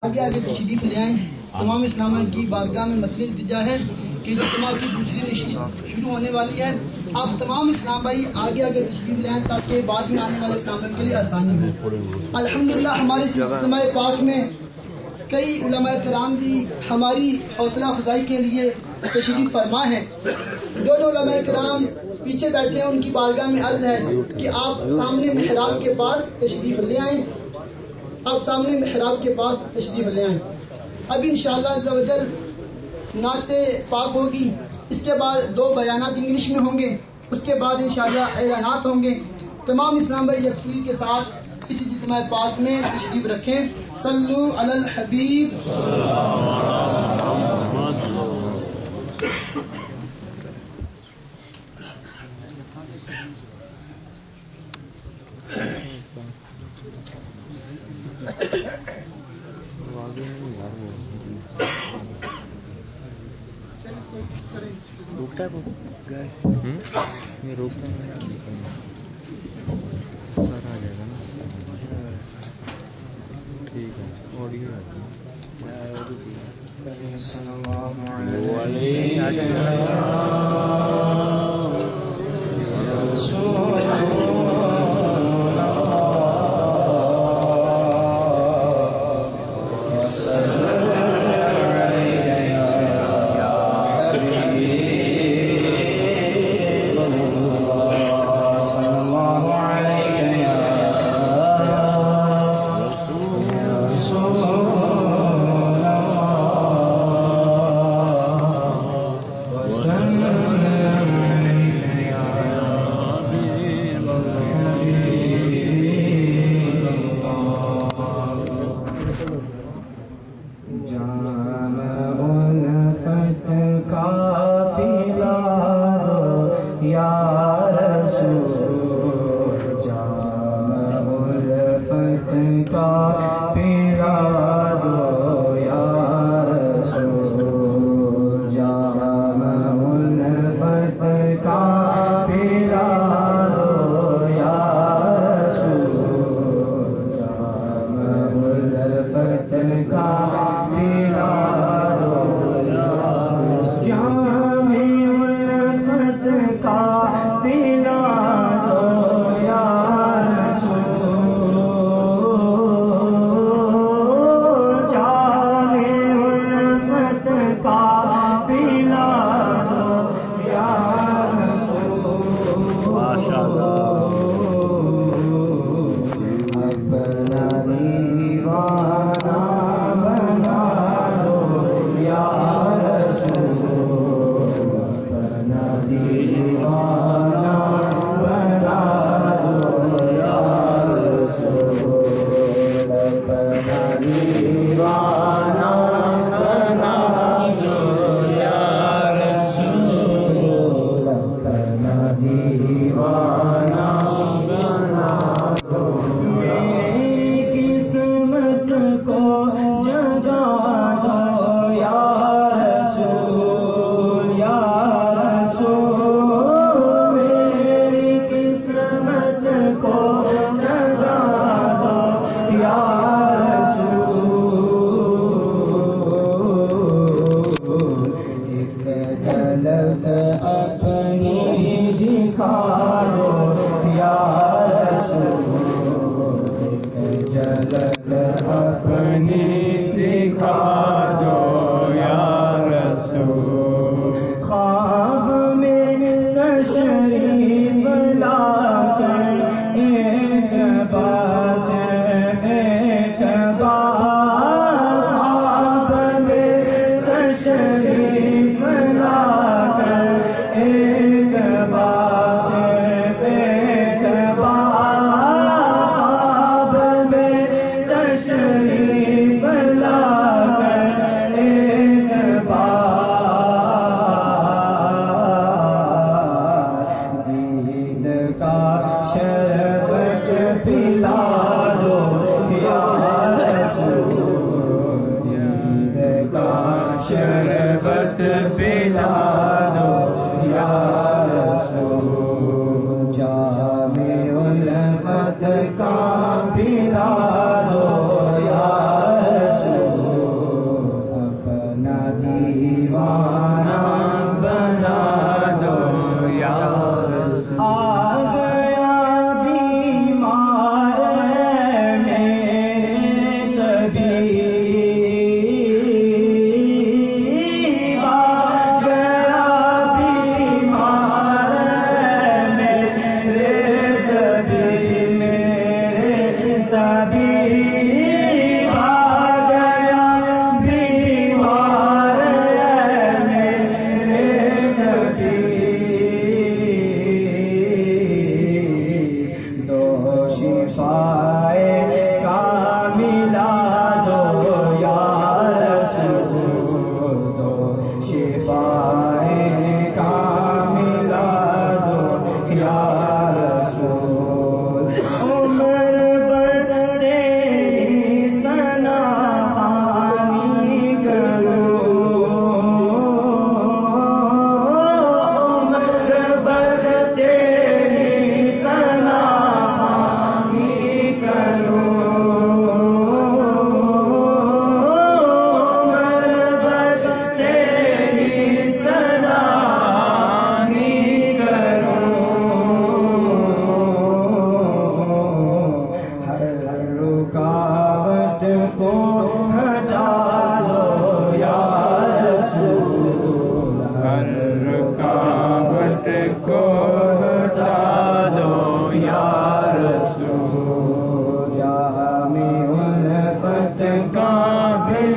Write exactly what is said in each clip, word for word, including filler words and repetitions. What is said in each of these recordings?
آگے آگے تشریف لے آئیں. تمام اسلام کی بارگاہ میں مطلب التجا ہے کہ اجتماع کی دوسری نشست شروع ہونے والی ہے. آپ تمام اسلام بھائی آگے آگے تشریف لے آئیں تاکہ بعد میں آنے والے اسلام کے لیے آسانی ہو. الحمدللہ ہمارے اس اجتماع پاک میں کئی علماء کرام بھی ہماری حوصلہ افزائی کے لیے تشریف فرما ہے. جو جو علماء کرام پیچھے بیٹھے ہیں ان کی بارگاہ میں عرض ہے کہ آپ سامنے محراب کے پاس تشریف لے آئیں. آپ سامنے محراب کے پاس تشریف لے آئیں. ابھی انشاءاللہ عز و جل نعت پاک ہوگی. اس کے بعد دو بیانات انگلش میں ہوں گے. اس کے بعد انشاءاللہ اعلانات ہوں گے. تمام اسلام بھائی یکسوئی کے ساتھ اس اجتماع پاک میں تشریف رکھیں. صلو علی الحبیب. روکتا ہے یہ روکتا سارا آ جائے گا نا. ٹھیک ہے آڈیو شربت پلا دو یا رسول، جام الفت کا پلا دو یا رسول،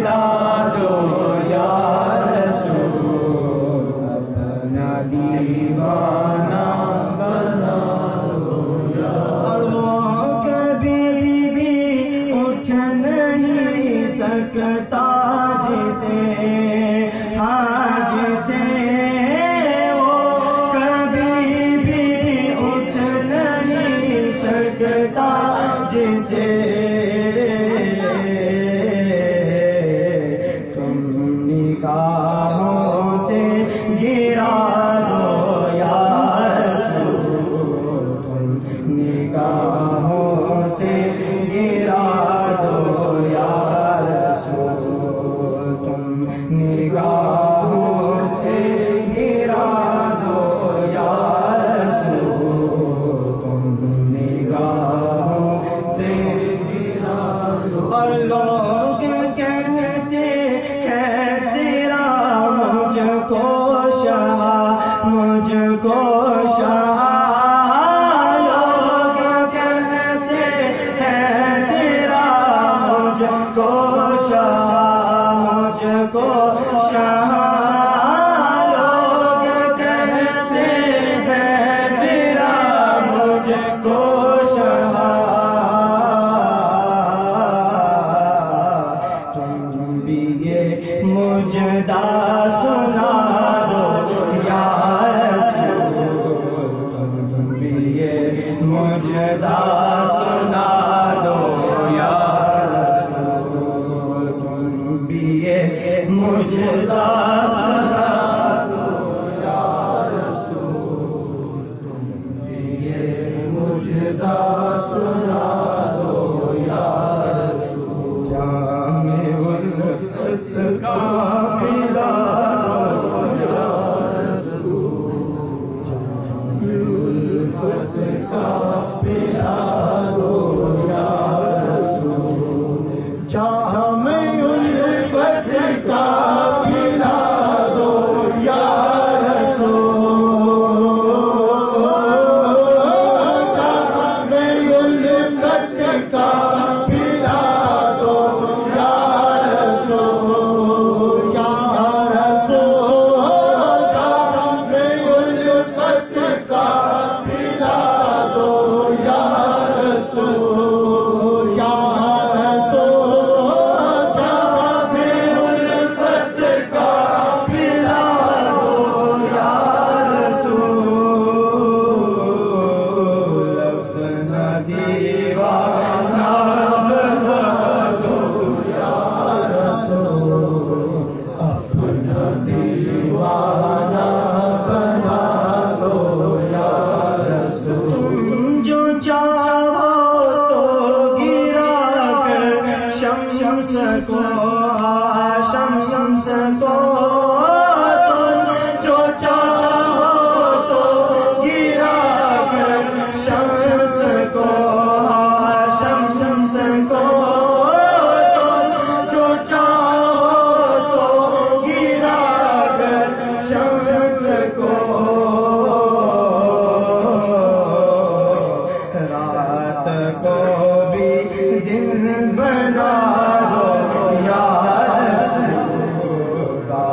پلا دو یا رسول اپنا دیوانہ بنا دو یا رسول کبھی بھی اٹھ نہیں سکتا جسے ہاں جسے وہ کبھی بھی اٹھ نہیں سکتا جسے تم نگاہوں سے گرا دو یا رسول تم نگاہوں سے گرا دو یا رسول تم نگاہوں سے گرا دو یا رسول تم نگاہوں سے گرا دو اور لوگ کہتے ہیں تیرا مجھ کو شاہ مجھ کو شاہ لوگ کہتے ہیں تیرا مجھ کو شاہ مجھ کو شاہ لوگ کہتے ہیں تیرا مجھ کو شاہ تم بھی یہ مجدہ سنا دو یا رسول تم بھی یہ مجدہ سنا دو یا رسول تم بھی یہ مجدہ سنا دو یا رسول تم بھی یہ مجدہ سنا دو یا رسول جامع الفتح کا پلا دو یا رسول جامع الفتح کا پلا دو یا رسول جامع الفتح کا پلا دو یا رسول جامع الفتح کا پلا دو یا رسول یا رسول جامع الفتح کا پلا دو یا رسول یا رسول جامع الفتح کا پلا دو یا رسول اپنا دیوانہ بنا دو یا رسول اپنا دیوانہ بنا دو یا رسول جو چاہو تو گرا کر شم شمس کو شم شمس کو جو چاہو تو گرا کر شم شمس کو شم شمس کو جو چاہو تو گرا کر شم شمس کو رات کو بھی دن بنا دو یا رسول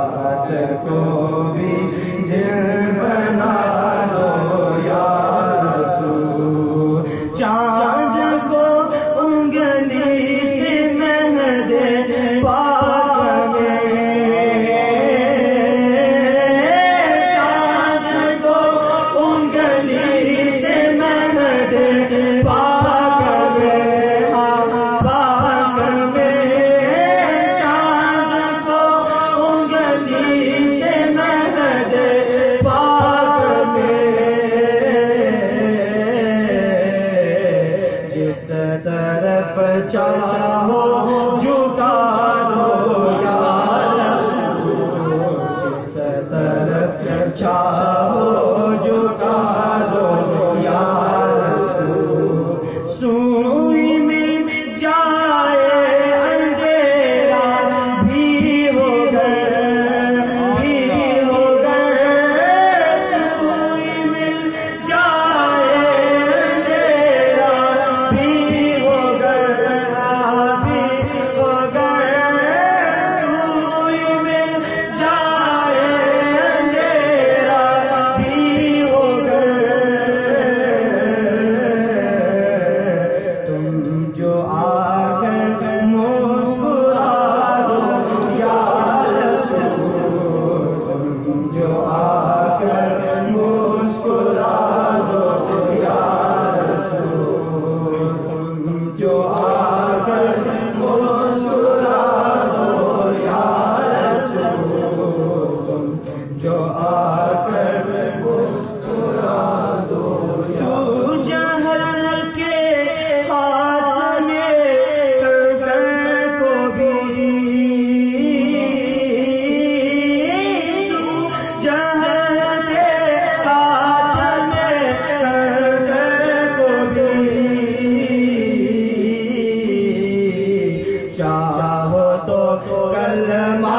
جو آ کر مسکرا دو تو جہل کے ہاتھ میں کنکر کو بھی تو جہل کے ہاتھ میں کنکر کو بھی چاہو تو کلمہ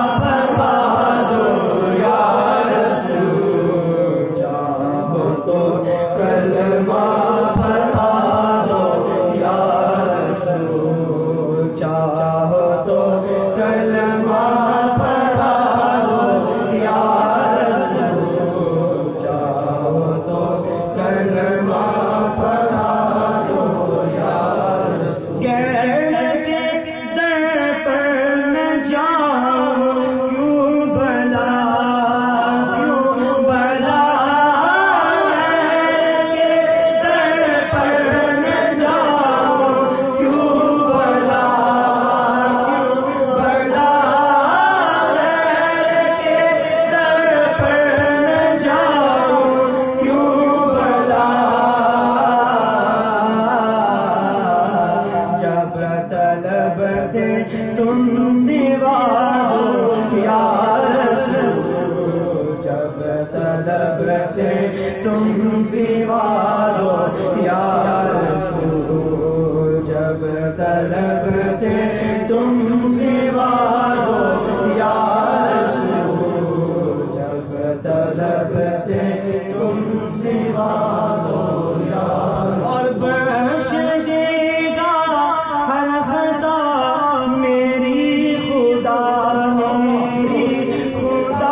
تم سوا دو یا رسول جب طلب سے تم سوا دو یا رسول جب طلب سے تم سوا دو یا اور بخش دے گا ہر خطا میری خدا میری خدا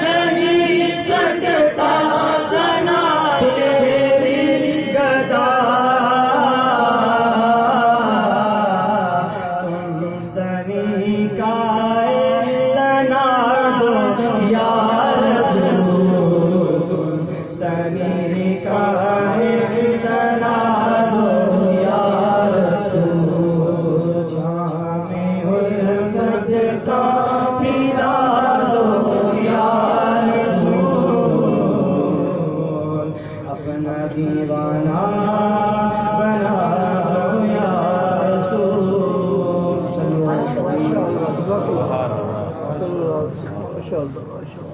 سنا تیری گدا دیوانہ بناؤ یا رسول صلی اللہ علیہ وسلم.